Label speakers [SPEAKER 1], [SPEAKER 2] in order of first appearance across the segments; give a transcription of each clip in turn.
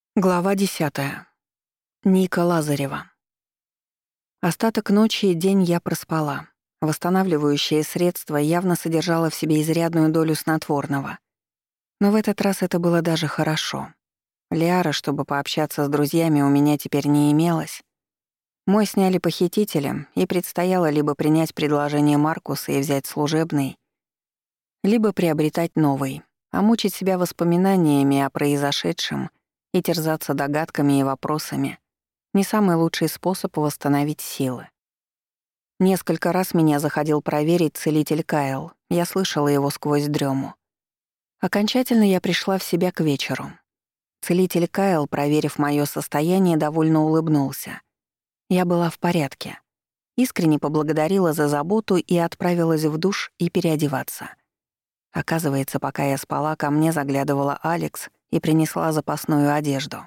[SPEAKER 1] Глава 10. Ника Лазарева. Остаток ночи и день я проспала. Восстанавливающее средство явно содержало в себе изрядную долю снотворного. Но в этот раз это было даже хорошо. Лиара, чтобы пообщаться с друзьями, у меня теперь не имелось. Мой сняли похитителем, и предстояло либо принять предложение Маркуса и взять служебный, либо приобретать новый, а мучить себя воспоминаниями о произошедшем и терзаться догадками и вопросами — не самый лучший способ восстановить силы. Несколько раз меня заходил проверить целитель Кайл, я слышала его сквозь дрему. Окончательно я пришла в себя к вечеру. Целитель Кайл, проверив моё состояние, довольно улыбнулся. Я была в порядке. Искренне поблагодарила за заботу и отправилась в душ и переодеваться. Оказывается, пока я спала, ко мне заглядывала Алекс и принесла запасную одежду.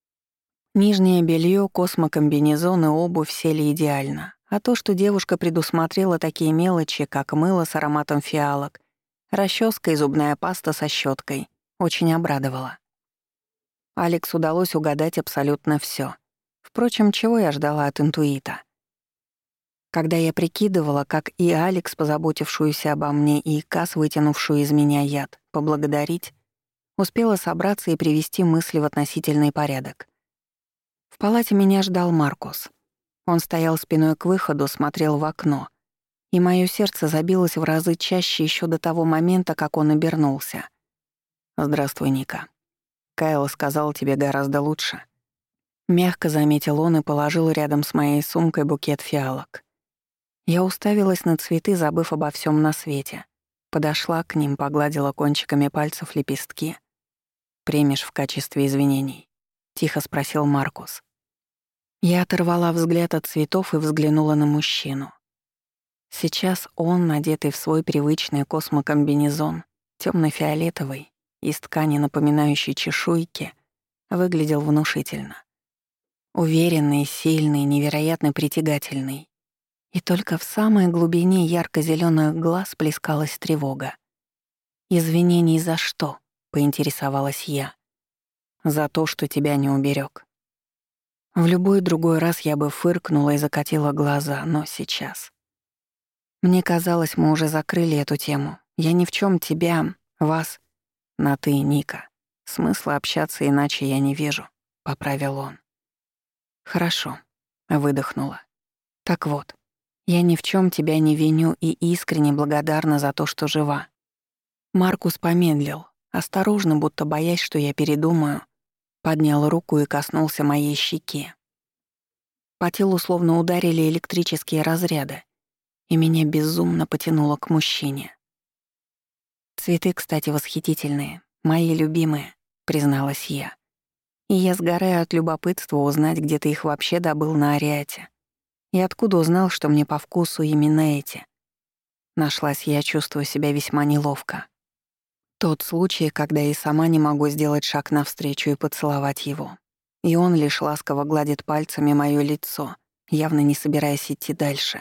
[SPEAKER 1] Нижнее белье, космокомбинезон и обувь сели идеально, а то, что девушка предусмотрела такие мелочи, как мыло с ароматом фиалок, расческа и зубная паста со щеткой, очень обрадовало. Алекс удалось угадать абсолютно все. Впрочем, чего я ждала от интуита? Когда я прикидывала, как и Алекс, позаботившуюся обо мне, и Кас, вытянувшую из меня яд, поблагодарить, успела собраться и привести мысли в относительный порядок. В палате меня ждал Маркус. Он стоял спиной к выходу, смотрел в окно, и моё сердце забилось в разы чаще еще до того момента, как он обернулся. «Здравствуй, Ника. Кайл сказал тебе гораздо лучше». Мягко заметил он и положил рядом с моей сумкой букет фиалок. Я уставилась на цветы, забыв обо всем на свете. Подошла к ним, погладила кончиками пальцев лепестки. «Примешь в качестве извинений?» — тихо спросил Маркус. Я оторвала взгляд от цветов и взглянула на мужчину. Сейчас он, надетый в свой привычный космокомбинезон, тёмно-фиолетовый, из ткани, напоминающей чешуйки, выглядел внушительно. Уверенный, сильный, невероятно притягательный. И только в самой глубине ярко-зелёных глаз плескалась тревога. «Извинений за что?» — поинтересовалась я. «За то, что тебя не уберег». В любой другой раз я бы фыркнула и закатила глаза, но сейчас... Мне казалось, мы уже закрыли эту тему. Я ни в чем тебя, вас... На «ты», Ника. Смысла общаться иначе я не вижу, — поправил он. Хорошо, — выдохнула. Так вот, я ни в чем тебя не виню и искренне благодарна за то, что жива. Маркус помедлил, осторожно, будто боясь, что я передумаю, поднял руку и коснулся моей щеки. По телу словно ударили электрические разряды, и меня безумно потянуло к мужчине. «Цветы, кстати, восхитительные, мои любимые», — призналась я. «И я сгораю от любопытства узнать, где ты их вообще добыл на Ариате. И откуда узнал, что мне по вкусу именно эти?» Нашлась я, чувствую себя весьма неловко. Тот случай, когда и сама не могу сделать шаг навстречу и поцеловать его. И он лишь ласково гладит пальцами моё лицо, явно не собираясь идти дальше.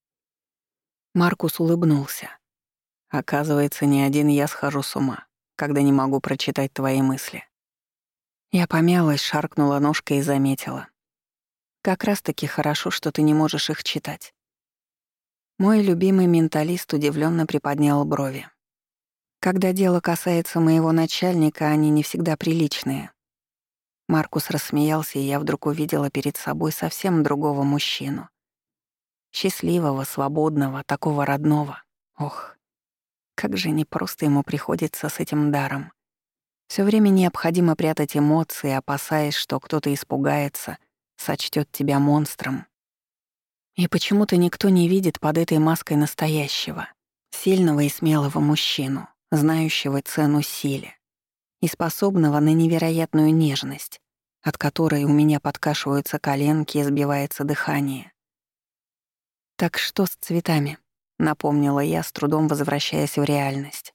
[SPEAKER 1] Маркус улыбнулся. «Оказывается, не один я схожу с ума, когда не могу прочитать твои мысли». Я помялась, шаркнула ножкой и заметила. «Как раз-таки хорошо, что ты не можешь их читать». Мой любимый менталист удивлённо приподнял брови. «Когда дело касается моего начальника, они не всегда приличные». Маркус рассмеялся, и я вдруг увидела перед собой совсем другого мужчину. Счастливого, свободного, такого родного. Ох, как же непросто ему приходится с этим даром. Всё время необходимо прятать эмоции, опасаясь, что кто-то испугается, сочтёт тебя монстром. И почему-то никто не видит под этой маской настоящего, сильного и смелого мужчину, знающего цену силе и способного на невероятную нежность, от которой у меня подкашиваются коленки и сбивается дыхание. «Так что с цветами?» — напомнила я, с трудом возвращаясь в реальность.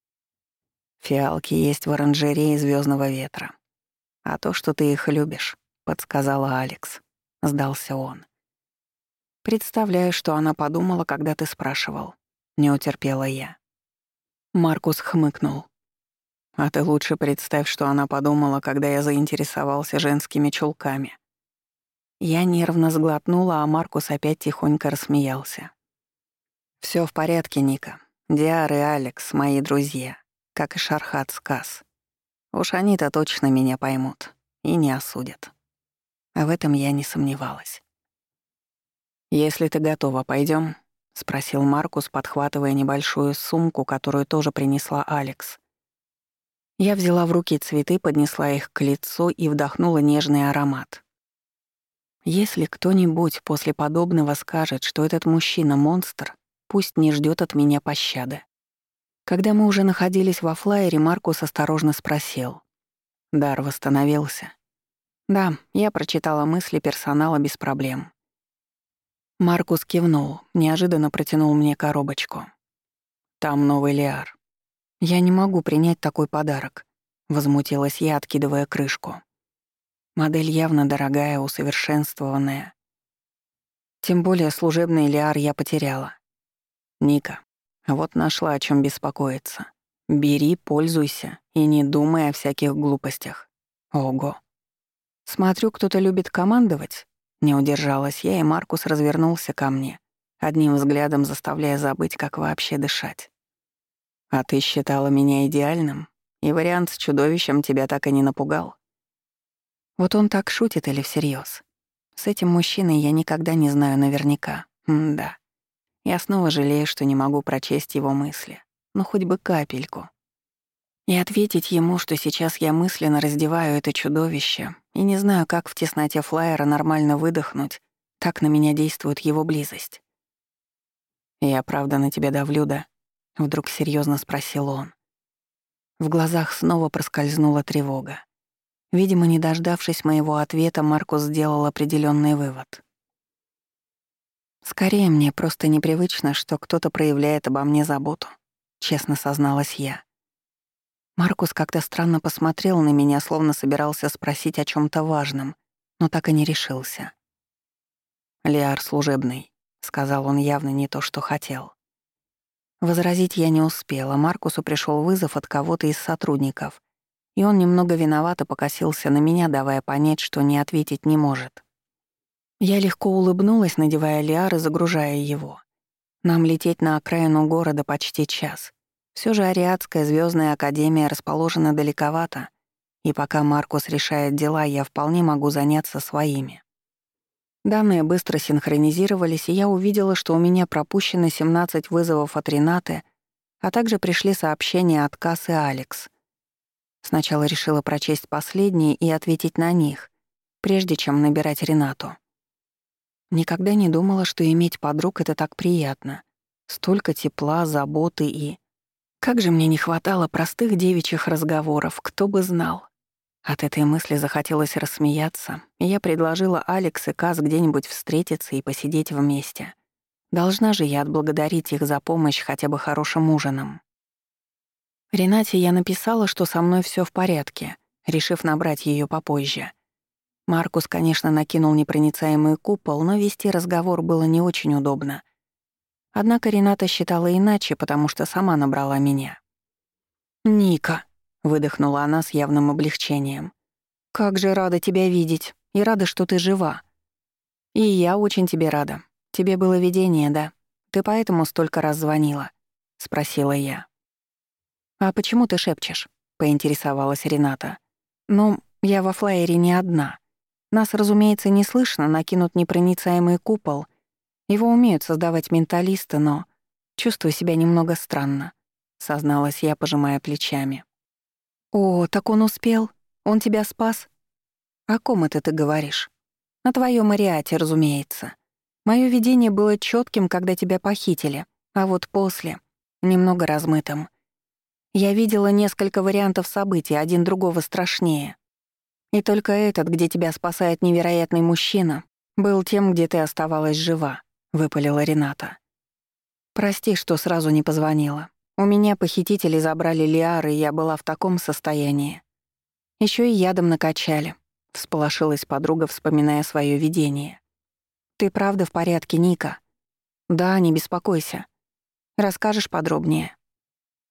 [SPEAKER 1] «Фиалки есть в оранжерее Звёздного ветра. А то, что ты их любишь», — подсказала Алекс. Сдался он. «Представляю, что она подумала, когда ты спрашивал». Не утерпела я. Маркус хмыкнул. А ты лучше представь, что она подумала, когда я заинтересовался женскими чулками». Я нервно сглотнула, а Маркус опять тихонько рассмеялся. «Всё в порядке, Ника. Диар и Алекс — мои друзья, как и Шархат с Кас. Уж они-то точно меня поймут и не осудят». А в этом я не сомневалась. «Если ты готова, пойдём?» — спросил Маркус, подхватывая небольшую сумку, которую тоже принесла Алекс. Я взяла в руки цветы, поднесла их к лицу и вдохнула нежный аромат. Если кто-нибудь после подобного скажет, что этот мужчина — монстр, пусть не ждёт от меня пощады. Когда мы уже находились во флайере, Маркус осторожно спросил. «Дар восстановился?» «Да, я прочитала мысли персонала без проблем». Маркус кивнул, неожиданно протянул мне коробочку. «Там новый Лиар». «Я не могу принять такой подарок», — возмутилась я, откидывая крышку. Модель явно дорогая, усовершенствованная. Тем более служебный Лиар я потеряла. «Ника, вот нашла, о чем беспокоиться. Бери, пользуйся и не думай о всяких глупостях. Ого». Смотрю, кто-то любит командовать. Не удержалась я, и Маркус развернулся ко мне, одним взглядом заставляя забыть, как вообще дышать. «А ты считала меня идеальным, и вариант с чудовищем тебя так и не напугал?» Вот он так шутит или всерьез? С этим мужчиной я никогда не знаю наверняка. Да. Я снова жалею, что не могу прочесть его мысли. Но хоть бы капельку. И ответить ему, что сейчас я мысленно раздеваю это чудовище и не знаю, как в тесноте флайера нормально выдохнуть, так на меня действует его близость. «Я правда на тебя давлю, да?» — вдруг серьезно спросил он. В глазах снова проскользнула тревога. Видимо, не дождавшись моего ответа, Маркус сделал определенный вывод. «Скорее, мне просто непривычно, что кто-то проявляет обо мне заботу», — честно созналась я. Маркус как-то странно посмотрел на меня, словно собирался спросить о чем то важном, но так и не решился. «Лиар служебный», — сказал он явно не то, что хотел. Возразить я не успела. Маркусу пришел вызов от кого-то из сотрудников, и он немного виновато покосился на меня, давая понять, что не ответить не может. Я легко улыбнулась, надевая Лиар и загружая его. Нам лететь на окраину города почти час. Все же Ариадская звездная академия расположена далековато, и пока Маркус решает дела, я вполне могу заняться своими. Данные быстро синхронизировались, и я увидела, что у меня пропущено 17 вызовов от Ренаты, а также пришли сообщения от Касс и Алекс. Сначала решила прочесть последние и ответить на них, прежде чем набирать Ренату. Никогда не думала, что иметь подруг — это так приятно. Столько тепла, заботы и... Как же мне не хватало простых девичьих разговоров, кто бы знал. От этой мысли захотелось рассмеяться, и я предложила Алекс и Каз где-нибудь встретиться и посидеть вместе. Должна же я отблагодарить их за помощь хотя бы хорошим ужином. Ренате я написала, что со мной все в порядке, решив набрать ее попозже. Маркус, конечно, накинул непроницаемый купол, но вести разговор было не очень удобно. Однако Рената считала иначе, потому что сама набрала меня. «Ника», — выдохнула она с явным облегчением, — «как же рада тебя видеть, и рада, что ты жива». «И я очень тебе рада. Тебе было видение, да? Ты поэтому столько раз звонила?» — спросила я. «А почему ты шепчешь?» — поинтересовалась Рената. «Ну, я во флайере не одна. Нас, разумеется, не слышно, накинут непроницаемый купол. Его умеют создавать менталисты, но чувствую себя немного странно», — созналась я, пожимая плечами. «О, так он успел? Он тебя спас?» «О ком это ты говоришь?» «О твоём Ариате, разумеется. Моё видение было чётким, когда тебя похитили, а вот после — немного размытым. Я видела несколько вариантов событий, один другого страшнее. И только этот, где тебя спасает невероятный мужчина, был тем, где ты оставалась жива», — выпалила Рената. «Прости, что сразу не позвонила. У меня похитители забрали Лиар, и я была в таком состоянии. Ещё и ядом накачали», — всполошилась подруга, вспоминая своё видение. «Ты правда в порядке, Ника?» «Да, не беспокойся. Расскажешь подробнее?»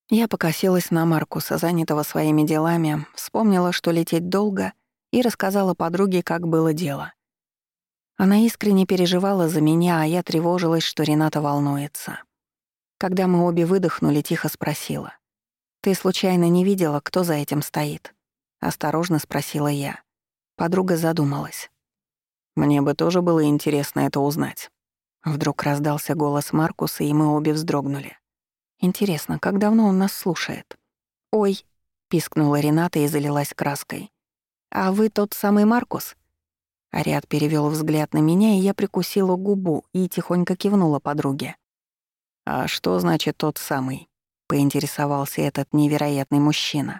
[SPEAKER 1] Я покосилась на Маркуса, занятого своими делами, вспомнила, что лететь долго, и рассказала подруге, как было дело. Она искренне переживала за меня, а я тревожилась, что Рената волнуется. Когда мы обе выдохнули, тихо спросила: «Ты случайно не видела, кто за этим стоит?» Осторожно спросила я. Подруга задумалась. «Мне бы тоже было интересно это узнать». Вдруг раздался голос Маркуса, и мы обе вздрогнули. Интересно, как давно он нас слушает? «Ой», — пискнула Рената и залилась краской. «А вы тот самый Маркус?» Ариат перевёл взгляд на меня, и я прикусила губу и тихонько кивнула подруге. «А что значит тот самый?» — поинтересовался этот невероятный мужчина.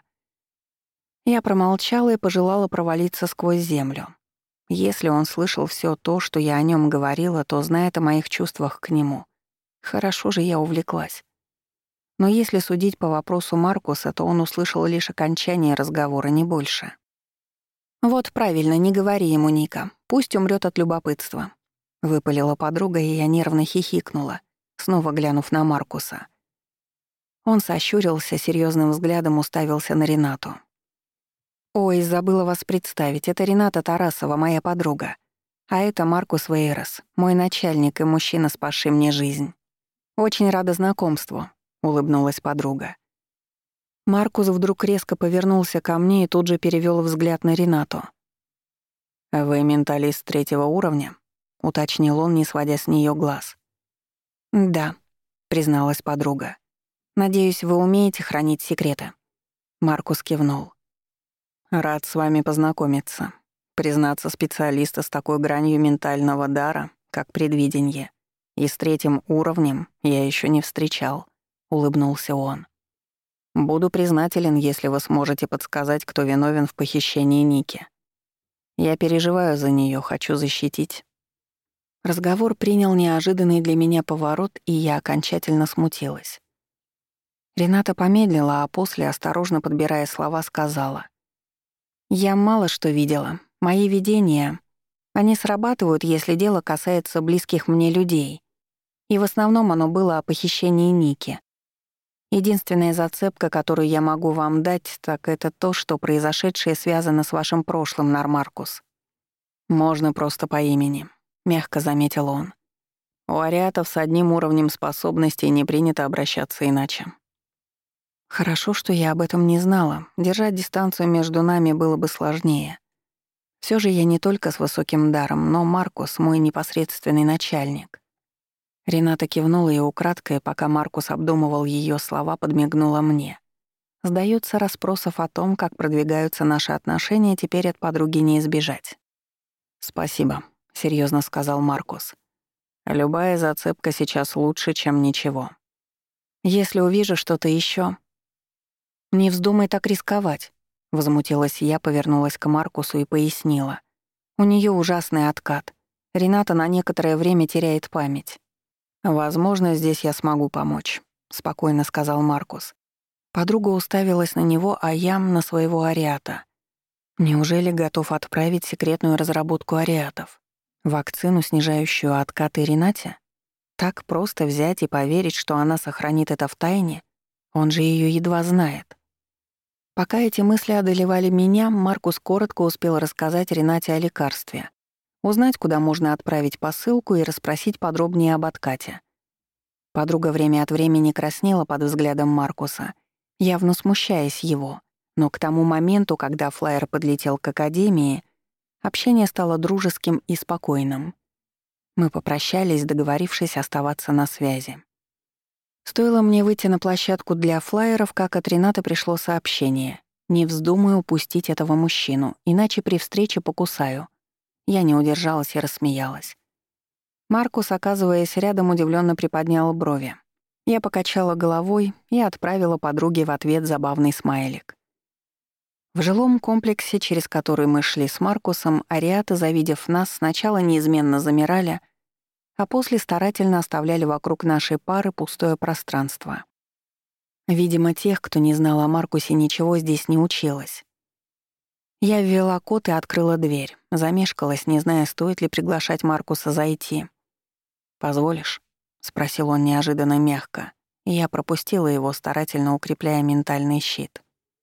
[SPEAKER 1] Я промолчала и пожелала провалиться сквозь землю. Если он слышал всё то, что я о нём говорила, то знает о моих чувствах к нему. Хорошо же я увлеклась. Но если судить по вопросу Маркуса, то он услышал лишь окончание разговора, не больше. «Вот правильно, не говори ему, Ника. Пусть умрёт от любопытства», — выпалила подруга, и я нервно хихикнула, снова глянув на Маркуса. Он сощурился, серьёзным взглядом уставился на Ренату. «Ой, забыла вас представить. Это Рената Тарасова, моя подруга. А это Маркус Вейрос, мой начальник и мужчина, спасший мне жизнь. Очень рада знакомству», — улыбнулась подруга. Маркус вдруг резко повернулся ко мне и тут же перевёл взгляд на Ренату. «Вы менталист 3-го уровня?» — уточнил он, не сводя с неё глаз. «Да», — призналась подруга. «Надеюсь, вы умеете хранить секреты?» Маркус кивнул. «Рад с вами познакомиться. Признаться, специалиста с такой гранью ментального дара, как предвидение, и с 3-м уровнем я ещё не встречал», — улыбнулся он. «Буду признателен, если вы сможете подсказать, кто виновен в похищении Ники. Я переживаю за неё, хочу защитить». Разговор принял неожиданный для меня поворот, и я окончательно смутилась. Рената помедлила, а после, осторожно подбирая слова, сказала: «Я мало что видела. Мои видения, они срабатывают, если дело касается близких мне людей. И в основном оно было о похищении Ники. Единственная зацепка, которую я могу вам дать, так это то, что произошедшее связано с вашим прошлым, Нармаркус. Можно просто по имени», — мягко заметил он. «У ариатов с одним уровнем способностей не принято обращаться иначе». Хорошо, что я об этом не знала. Держать дистанцию между нами было бы сложнее. Всё же я не только с высоким даром, но Маркус — мой непосредственный начальник. Рената кивнула и украдкой, пока Маркус обдумывал её слова, подмигнула мне. Сдаётся, расспросов о том, как продвигаются наши отношения, теперь от подруги не избежать. «Спасибо», — серьёзно сказал Маркус. «Любая зацепка сейчас лучше, чем ничего. Если увижу что-то ещё...» «Не вздумай так рисковать», — возмутилась я, повернулась к Маркусу и пояснила. «У неё ужасный откат. Рената на некоторое время теряет память». «Возможно, здесь я смогу помочь», — спокойно сказал Маркус. Подруга уставилась на него, а я — на своего ариата. Неужели готов отправить секретную разработку ариатов? Вакцину, снижающую откаты Ренате? Так просто взять и поверить, что она сохранит это в тайне? Он же её едва знает. Пока эти мысли одолевали меня, Маркус коротко успел рассказать Ренате о лекарстве, узнать, куда можно отправить посылку и расспросить подробнее об откате. Подруга время от времени краснела под взглядом Маркуса, явно смущаясь его, но к тому моменту, когда флаер подлетел к академии, общение стало дружеским и спокойным. Мы попрощались, договорившись оставаться на связи. Стоило мне выйти на площадку для флаеров, как от Ренаты пришло сообщение: «Не вздумай упустить этого мужчину, иначе при встрече покусаю». Я не удержалась и рассмеялась. Маркус, оказываясь рядом, удивлённо приподнял брови. Я покачала головой и отправила подруге в ответ забавный смайлик. В жилом комплексе, через который мы шли с Маркусом, ариаты, завидев нас, сначала неизменно замирали, а после старательно оставляли вокруг нашей пары пустое пространство. Видимо, тех, кто не знал о Маркусе, ничего здесь не училось. Я ввела код и открыла дверь. Замешкалась, не зная, стоит ли приглашать Маркуса зайти. «Позволишь?» — спросил он неожиданно мягко. и я пропустила его, старательно укрепляя ментальный щит.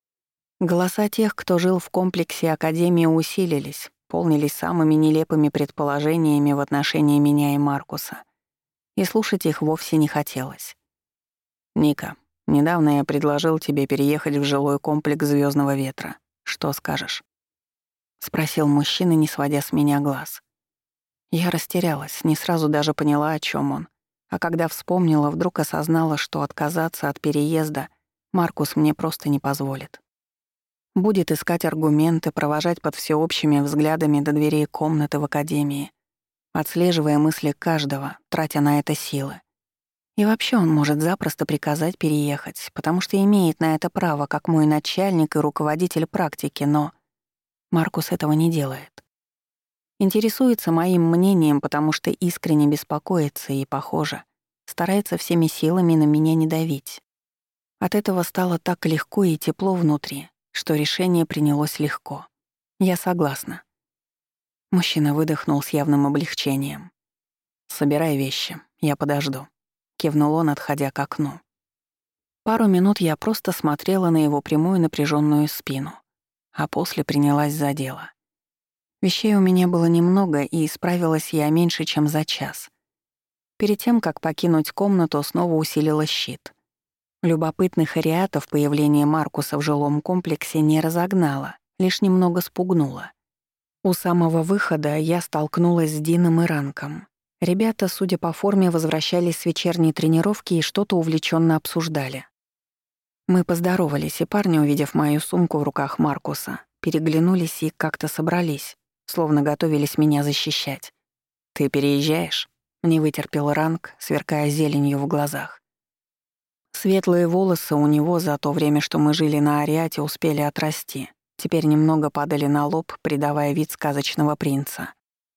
[SPEAKER 1] Голоса тех, кто жил в комплексе Академии, усилились, полнились самыми нелепыми предположениями в отношении меня и Маркуса. И слушать их вовсе не хотелось. «Ника, недавно я предложил тебе переехать в жилой комплекс «Звездного ветра». Что скажешь?» — спросил мужчина, не сводя с меня глаз. Я растерялась, не сразу даже поняла, о чем он. А когда вспомнила, вдруг осознала, что отказаться от переезда Маркус мне просто не позволит. Будет искать аргументы, провожать под всеобщими взглядами до дверей комнаты в академии, отслеживая мысли каждого, тратя на это силы. И вообще он может запросто приказать переехать, потому что имеет на это право, как мой начальник и руководитель практики, но Маркус этого не делает. Интересуется моим мнением, потому что искренне беспокоится и, похоже, старается всеми силами на меня не давить. От этого стало так легко и тепло внутри, что решение принялось легко. Я согласна. Мужчина выдохнул с явным облегчением. «Собирай вещи, я подожду», — кивнул он, отходя к окну. Пару минут я просто смотрела на его прямую напряженную спину, а после принялась за дело. Вещей у меня было немного, и справилась я меньше, чем за час. Перед тем, как покинуть комнату, снова усилила щит. Любопытных ариатов появление Маркуса в жилом комплексе не разогнало, лишь немного спугнуло. У самого выхода я столкнулась с Дином и Ранком. Ребята, судя по форме, возвращались с вечерней тренировки и что-то увлеченно обсуждали. Мы поздоровались, и парни, увидев мою сумку в руках Маркуса, переглянулись и как-то собрались, словно готовились меня защищать. «Ты переезжаешь?» — не вытерпел Ранк, сверкая зеленью в глазах. Светлые волосы у него за то время, что мы жили на Ариате, успели отрасти. Теперь немного падали на лоб, придавая вид сказочного принца.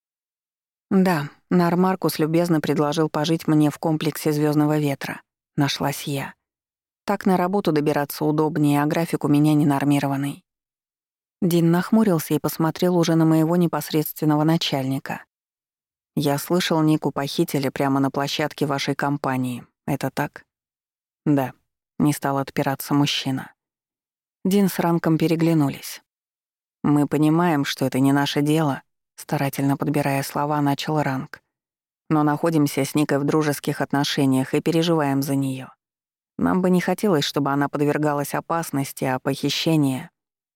[SPEAKER 1] «Да, Нар Маркус любезно предложил пожить мне в комплексе «Звездного ветра». Нашлась я. Так на работу добираться удобнее, а график у меня ненормированный». Дин нахмурился и посмотрел уже на моего непосредственного начальника. «Я слышал, Нику похитили прямо на площадке вашей компании. Это так?» «Да», — не стал отпираться мужчина. Дин с Ранком переглянулись. «Мы понимаем, что это не наше дело», — старательно подбирая слова, начал Ранк. «Но находимся с Никой в дружеских отношениях и переживаем за неё. Нам бы не хотелось, чтобы она подвергалась опасности, а похищение...»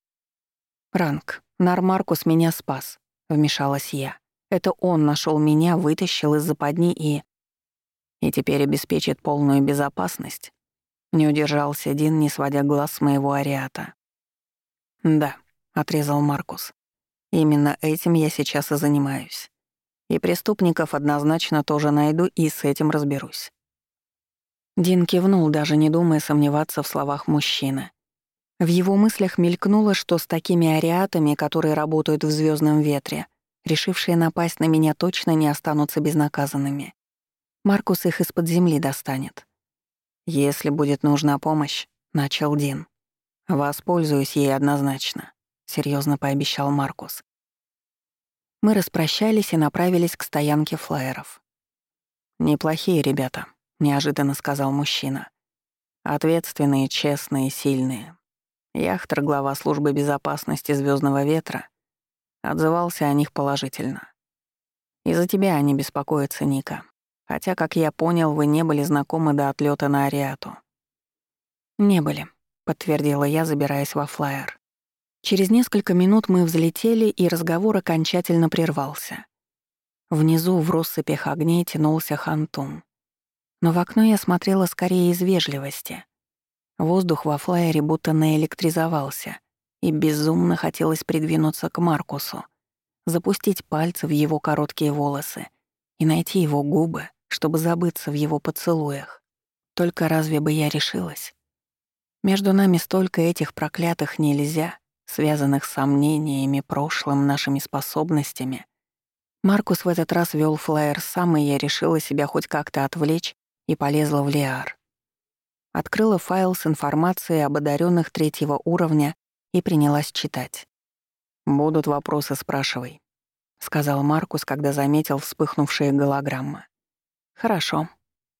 [SPEAKER 1] «Ранк, Нар Маркус меня спас», — вмешалась я. «Это он нашёл меня, вытащил из западни и теперь обеспечит полную безопасность». Не удержался Дин, не сводя глаз с моего ариата. «Да», — отрезал Маркус. «Именно этим я сейчас и занимаюсь. И преступников однозначно тоже найду и с этим разберусь». Дин кивнул, даже не думая сомневаться в словах мужчины. В его мыслях мелькнуло, что с такими ариатами, которые работают в «Звездном ветре», решившие напасть на меня, точно не останутся безнаказанными. Маркус их из-под земли достанет. «Если будет нужна помощь», — начал Дин. «Воспользуюсь ей однозначно», — серьезно пообещал Маркус. Мы распрощались и направились к стоянке флайеров. «Неплохие ребята», — неожиданно сказал мужчина. «Ответственные, честные, сильные. Яхтер, глава службы безопасности «Звездного ветра», отзывался о них положительно. Из-за тебя они беспокоятся, Ника. Хотя, как я понял, вы не были знакомы до отлета на Ариату». «Не были», — подтвердила я, забираясь во флайер. Через несколько минут мы взлетели, и разговор окончательно прервался. Внизу в россыпях огней тянулся Хантум. Но в окно я смотрела скорее из вежливости. Воздух во флайере будто наэлектризовался, и безумно хотелось придвинуться к Маркусу, запустить пальцы в его короткие волосы и найти его губы, чтобы забыться в его поцелуях. Только разве бы я решилась? Между нами столько этих проклятых «нельзя», связанных с сомнениями, прошлым, нашими способностями. Маркус в этот раз вёл флаер сам, и я решила себя хоть как-то отвлечь и полезла в Лиар. Открыла файл с информацией об одаренных 3-го уровня и принялась читать. «Будут вопросы, спрашивай», — сказал Маркус, когда заметил вспыхнувшие голограммы. «Хорошо», —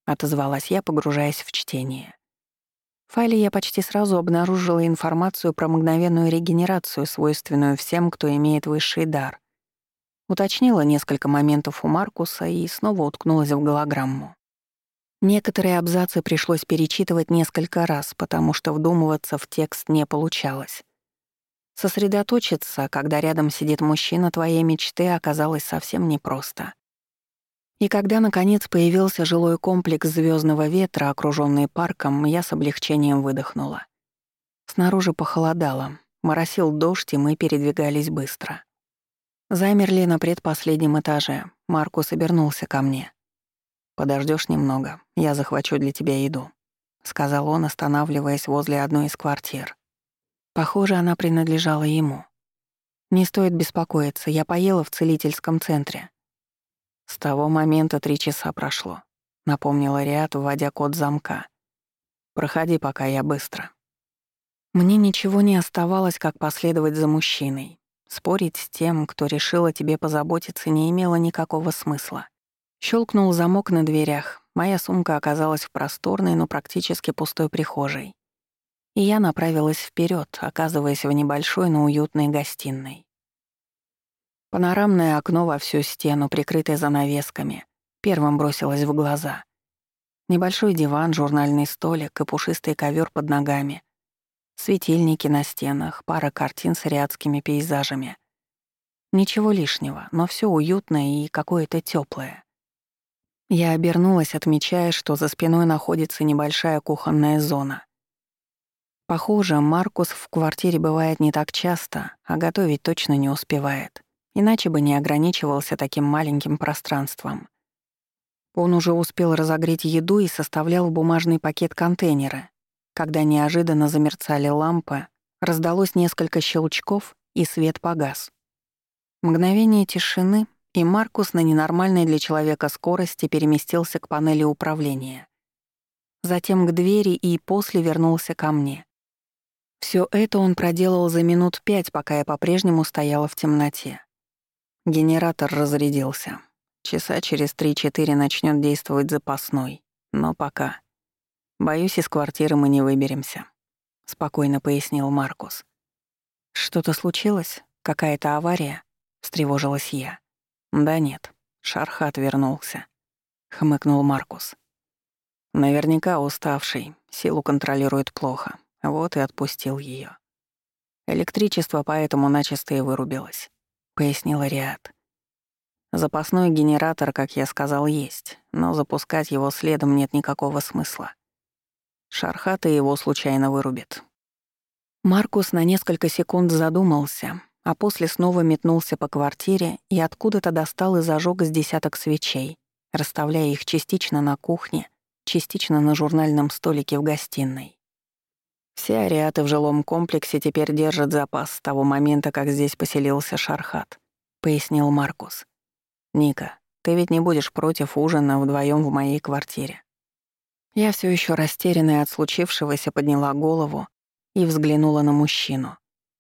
[SPEAKER 1] отозвалась я, погружаясь в чтение. В файле я почти сразу обнаружила информацию про мгновенную регенерацию, свойственную всем, кто имеет высший дар. Уточнила несколько моментов у Маркуса и снова уткнулась в голограмму. Некоторые абзацы пришлось перечитывать несколько раз, потому что вдумываться в текст не получалось. Сосредоточиться, когда рядом сидит мужчина твоей мечты, оказалось совсем непросто. И когда, наконец, появился жилой комплекс «Звездного ветра», окружённый парком, я с облегчением выдохнула. Снаружи похолодало, моросил дождь, и мы передвигались быстро. Замерли на предпоследнем этаже. Маркус обернулся ко мне. «Подождёшь немного, я захвачу для тебя еду», — сказал он, останавливаясь возле одной из квартир. Похоже, она принадлежала ему. «Не стоит беспокоиться, я поела в целительском центре». «С того момента 3 часа прошло», — напомнила Риат, вводя код замка. «Проходи, пока я быстро». Мне ничего не оставалось, как последовать за мужчиной. Спорить с тем, кто решил о тебе позаботиться, не имело никакого смысла. Щелкнул замок на дверях. Моя сумка оказалась в просторной, но практически пустой прихожей. И я направилась вперед, оказываясь в небольшой, но уютной гостиной. Панорамное окно во всю стену, прикрытое занавесками, первым бросилось в глаза. Небольшой диван, журнальный столик и пушистый ковер под ногами. Светильники на стенах, пара картин с ариатскими пейзажами. Ничего лишнего, но все уютное и какое-то тёплое. Я обернулась, отмечая, что за спиной находится небольшая кухонная зона. Похоже, Маркус в квартире бывает не так часто, а готовить точно не успевает. Иначе бы не ограничивался таким маленьким пространством. Он уже успел разогреть еду и составлял в бумажный пакет контейнеры. Когда неожиданно замерцали лампы, раздалось несколько щелчков, и свет погас. Мгновение тишины, и Маркус на ненормальной для человека скорости переместился к панели управления. Затем к двери и после вернулся ко мне. Всё это он проделал за минут 5, пока я по-прежнему стояла в темноте. Генератор разрядился. Часа через 3-4 начнёт действовать запасной. Но пока. Боюсь, из квартиры мы не выберемся, спокойно пояснил Маркус. Что-то случилось? Какая-то авария? Встревожилась я. Да нет, Шархат вернулся, хмыкнул Маркус. Наверняка уставший, силу контролирует плохо. Вот и отпустил её. Электричество поэтому начисто и вырубилось, пояснила Риат. Запасной генератор, как я сказал, есть, но запускать его следом нет никакого смысла. Шархат и его случайно вырубит. Маркус на несколько секунд задумался, а после снова метнулся по квартире и откуда-то достал и зажёг с десяток свечей, расставляя их частично на кухне, частично на журнальном столике в гостиной. Все ариаты в жилом комплексе теперь держат запас с того момента, как здесь поселился Шархат, пояснил Маркус. Ника, ты ведь не будешь против ужина вдвоём в моей квартире? Я всё ещё растерянная от случившегося подняла голову и взглянула на мужчину.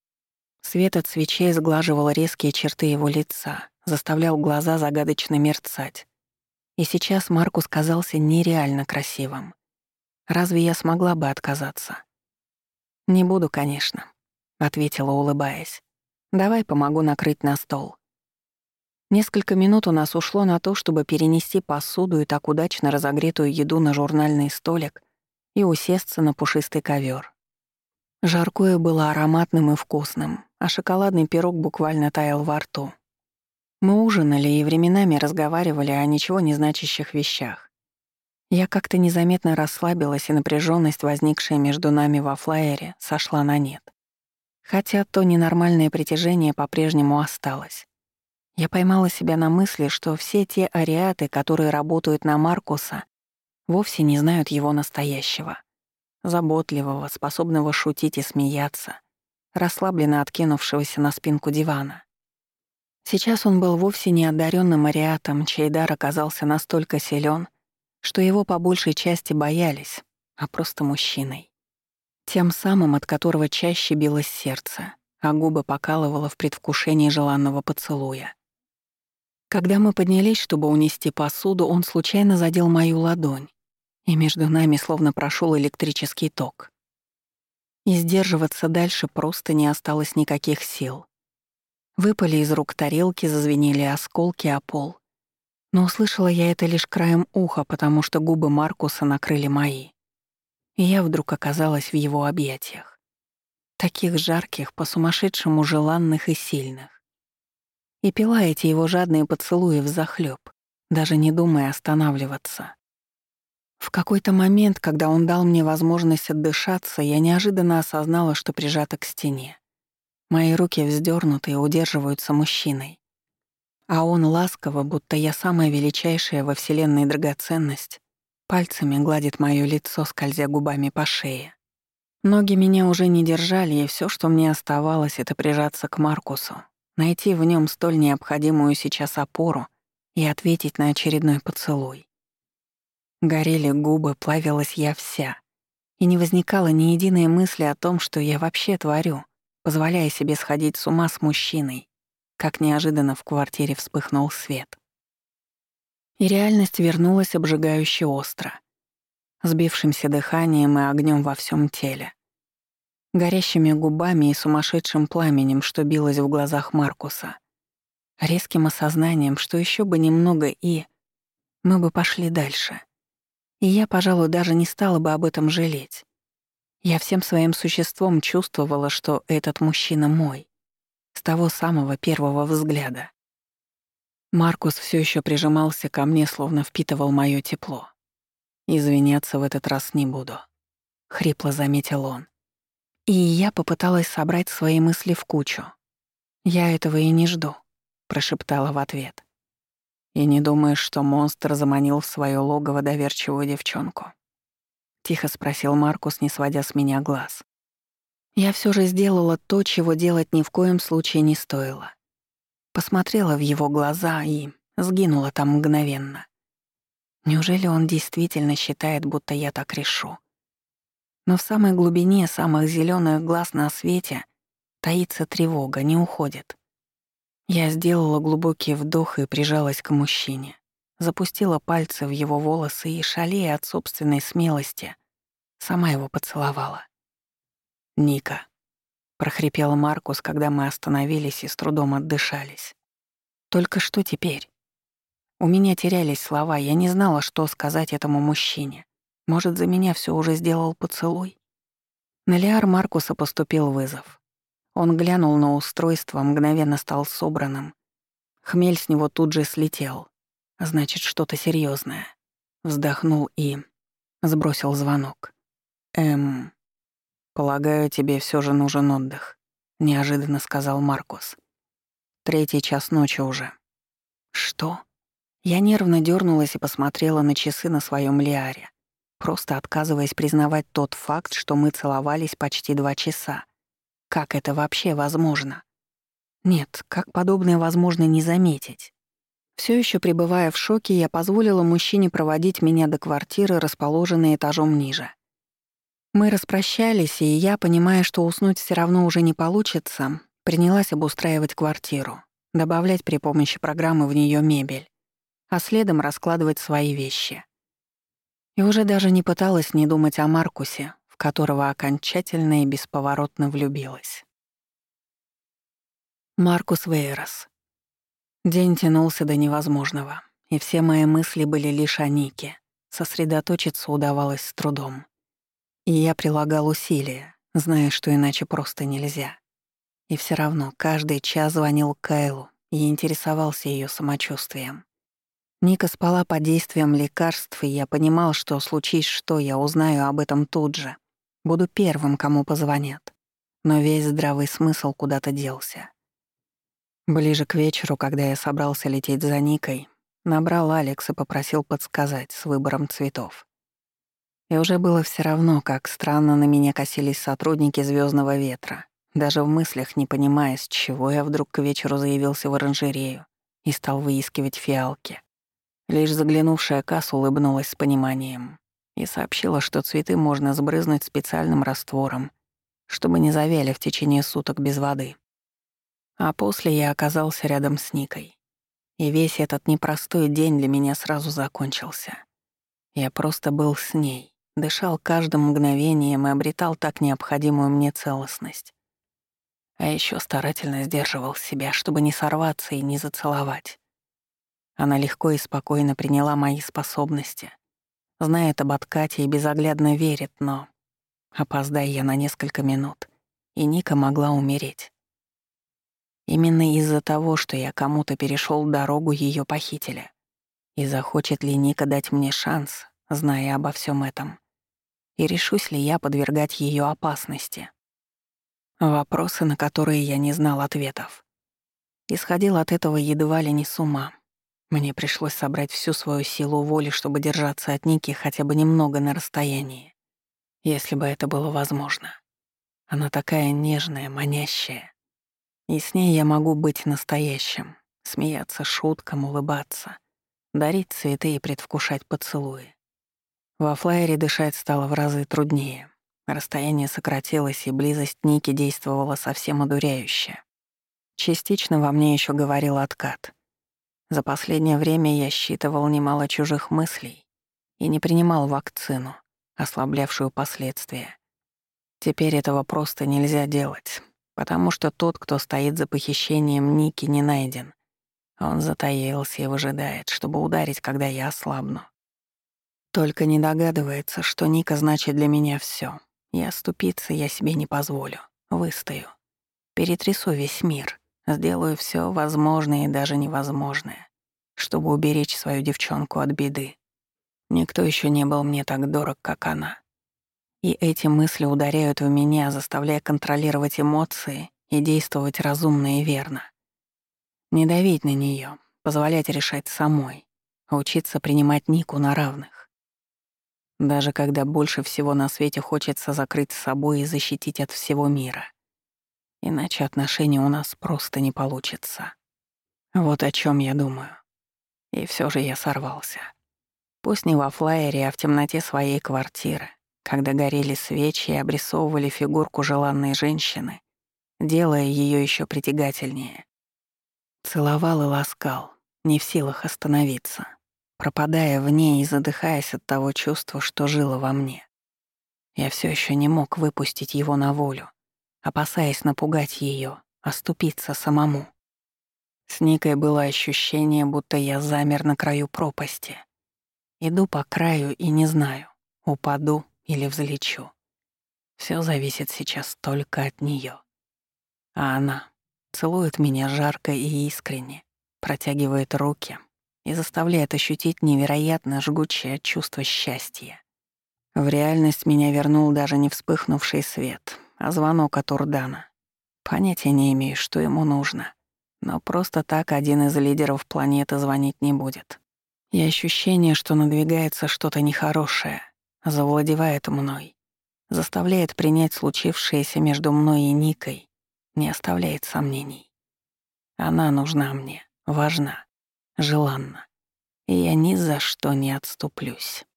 [SPEAKER 1] Свет от свечей сглаживал резкие черты его лица, заставлял глаза загадочно мерцать. И сейчас Маркус казался нереально красивым. Разве я смогла бы отказаться? «Не буду, конечно», — ответила, улыбаясь. «Давай помогу накрыть на стол». Несколько минут у нас ушло на то, чтобы перенести посуду и так удачно разогретую еду на журнальный столик и усесться на пушистый ковер. Жаркое было ароматным и вкусным, а шоколадный пирог буквально таял во рту. Мы ужинали и временами разговаривали о ничего не значащих вещах. Я как-то незаметно расслабилась, и напряженность, возникшая между нами во флаере, сошла на нет. Хотя то ненормальное притяжение по-прежнему осталось. Я поймала себя на мысли, что все те ариаты, которые работают на Маркуса, вовсе не знают его настоящего. Заботливого, способного шутить и смеяться, расслабленно откинувшегося на спинку дивана. Сейчас он был вовсе не одаренным ариатом, чей дар оказался настолько силен, что его по большей части боялись, а просто мужчиной. Тем самым, от которого чаще билось сердце, а губы покалывало в предвкушении желанного поцелуя. Когда мы поднялись, чтобы унести посуду, он случайно задел мою ладонь. и между нами словно прошел электрический ток. И сдерживаться дальше просто не осталось никаких сил. Выпали из рук тарелки, зазвенели осколки о пол. Но услышала я это лишь краем уха, потому что губы Маркуса накрыли мои. И я вдруг оказалась в его объятиях. Таких жарких, по-сумасшедшему желанных и сильных. И пила эти его жадные поцелуи взахлёб, даже не думая останавливаться. В какой-то момент, когда он дал мне возможность отдышаться, я неожиданно осознала, что прижата к стене. Мои руки вздёрнуты и удерживаются мужчиной. А он ласково, будто я самая величайшая во вселенной драгоценность, пальцами гладит моё лицо, скользя губами по шее. Ноги меня уже не держали, и всё, что мне оставалось, это прижаться к Маркусу, найти в нём столь необходимую сейчас опору и ответить на очередной поцелуй. Горели губы, плавилась я вся, и не возникало ни единой мысли о том, что я вообще творю, позволяя себе сходить с ума с мужчиной, как неожиданно в квартире вспыхнул свет. И реальность вернулась обжигающе остро, сбившимся дыханием и огнём во всём теле, горящими губами и сумасшедшим пламенем, что билось в глазах Маркуса, резким осознанием, что ещё бы немного и мы бы пошли дальше. И я, пожалуй, даже не стала бы об этом жалеть. Я всем своим существом чувствовала, что этот мужчина мой, с того самого первого взгляда. Маркус всё ещё прижимался ко мне, словно впитывал моё тепло. «Извиняться в этот раз не буду», — хрипло заметил он. И я попыталась собрать свои мысли в кучу. «Я этого и не жду», — прошептала в ответ. «И не думаешь, что монстр заманил в своё логово доверчивую девчонку?» — тихо спросил Маркус, не сводя с меня глаз. Я всё же сделала то, чего делать ни в коем случае не стоило. Посмотрела в его глаза и сгинула там мгновенно. Неужели он действительно считает, будто я так решу? Но в самой глубине самых зелёных глаз на свете таится тревога, не уходит. Я сделала глубокий вдох и прижалась к мужчине. Запустила пальцы в его волосы и, шалея от собственной смелости, сама его поцеловала. «Ника», — прохрипел Маркус, когда мы остановились и с трудом отдышались. «Только что теперь?» У меня терялись слова, я не знала, что сказать этому мужчине. Может, за меня всё уже сделал поцелуй? На Лиар Маркуса поступил вызов. Он глянул на устройство, мгновенно стал собранным. Хмель с него тут же слетел. Значит, что-то серьёзное. Вздохнул и сбросил звонок. «Полагаю, тебе всё же нужен отдых», — неожиданно сказал Маркус. «3 час ночи уже». «Что?» Я нервно дёрнулась и посмотрела на часы на своём Лиаре, просто отказываясь признавать тот факт, что мы целовались почти 2 часа. Как это вообще возможно? Нет, как подобное возможно не заметить? Всё ещё пребывая в шоке, я позволила мужчине проводить меня до квартиры, расположенной этажом ниже. Мы распрощались, и я, понимая, что уснуть всё равно уже не получится, принялась обустраивать квартиру, добавлять при помощи программы в неё мебель, а следом раскладывать свои вещи. И уже даже не пыталась не думать о Маркусе, в которого окончательно и бесповоротно влюбилась. Маркус Вейрос. День тянулся до невозможного, и все мои мысли были лишь о Нике. Сосредоточиться удавалось с трудом. И я прилагал усилия, зная, что иначе просто нельзя. И всё равно каждый час звонил Кайлу и интересовался её самочувствием. Ника спала под действием лекарств, и я понимал, что случись что, я узнаю об этом тут же. Буду первым, кому позвонят. Но весь здравый смысл куда-то делся. Ближе к вечеру, когда я собрался лететь за Никой, набрал Алекс и попросил подсказать с выбором цветов. И уже было всё равно, как странно на меня косились сотрудники «Звёздного ветра», даже в мыслях не понимая, с чего я вдруг к вечеру заявился в оранжерею и стал выискивать фиалки. Лишь заглянувшая Касс улыбнулась с пониманием и сообщила, что цветы можно сбрызнуть специальным раствором, чтобы не завяли в течение суток без воды. А после я оказался рядом с Никой. И весь этот непростой день для меня сразу закончился. Я просто был с ней, дышал каждым мгновением и обретал так необходимую мне целостность. А еще старательно сдерживал себя, чтобы не сорваться и не зацеловать. Она легко и спокойно приняла мои способности, знает об откате и безоглядно верит, но опоздай я на несколько минут, и Ника могла умереть. Именно из-за того, что я кому-то перешел дорогу, ее похитили. И захочет ли Ника дать мне шанс, зная обо всем этом? И решусь ли я подвергать ее опасности? Вопросы, на которые я не знал ответов. Исходил от этого едва ли не с ума. Мне пришлось собрать всю свою силу воли, чтобы держаться от Ники хотя бы немного на расстоянии, если бы это было возможно. Она такая нежная, манящая. И с ней я могу быть настоящим, смеяться шуткам, улыбаться, дарить цветы и предвкушать поцелуи. Во флайере дышать стало в разы труднее. Расстояние сократилось, и близость Ники действовала совсем одуряюще. Частично во мне еще говорил откат. За последнее время я считывал немало чужих мыслей и не принимал вакцину, ослаблявшую последствия. Теперь этого просто нельзя делать, потому что тот, кто стоит за похищением Ники, не найден. Он затаился и выжидает, чтобы ударить, когда я ослабну. Только не догадывается, что Ника значит для меня всё. И оступиться я себе не позволю. Выстою. Перетрясу весь мир. Сделаю всё возможное и даже невозможное, чтобы уберечь свою девчонку от беды. Никто ещё не был мне так дорог, как она. И эти мысли ударяют в меня, заставляя контролировать эмоции и действовать разумно и верно. Не давить на неё, позволять решать самой, учиться принимать Нику на равных. Даже когда больше всего на свете хочется закрыть с собой и защитить от всего мира. Иначе отношений у нас просто не получится. Вот о чем я думаю. И все же я сорвался. Пусть не во флайере, а в темноте своей квартиры, когда горели свечи и обрисовывали фигурку желанной женщины, делая ее еще притягательнее. Целовал и ласкал, не в силах остановиться, пропадая в ней и задыхаясь от того чувства, что жило во мне. Я все еще не мог выпустить его на волю, опасаясь напугать ее, оступиться самому. С Никой было ощущение, будто я замер на краю пропасти. Иду по краю и не знаю, упаду или взлечу. Все зависит сейчас только от нее. А она целует меня жарко и искренне, протягивает руки и заставляет ощутить невероятно жгучее чувство счастья. В реальность меня вернул даже не вспыхнувший свет, а звонок от Урдана. Понятия не имею, что ему нужно. Но просто так один из лидеров планеты звонить не будет. И ощущение, что надвигается что-то нехорошее, завладевает мной, заставляет принять случившееся между мной и Никой, не оставляет сомнений. Она нужна мне, важна, желанна, и я ни за что не отступлюсь.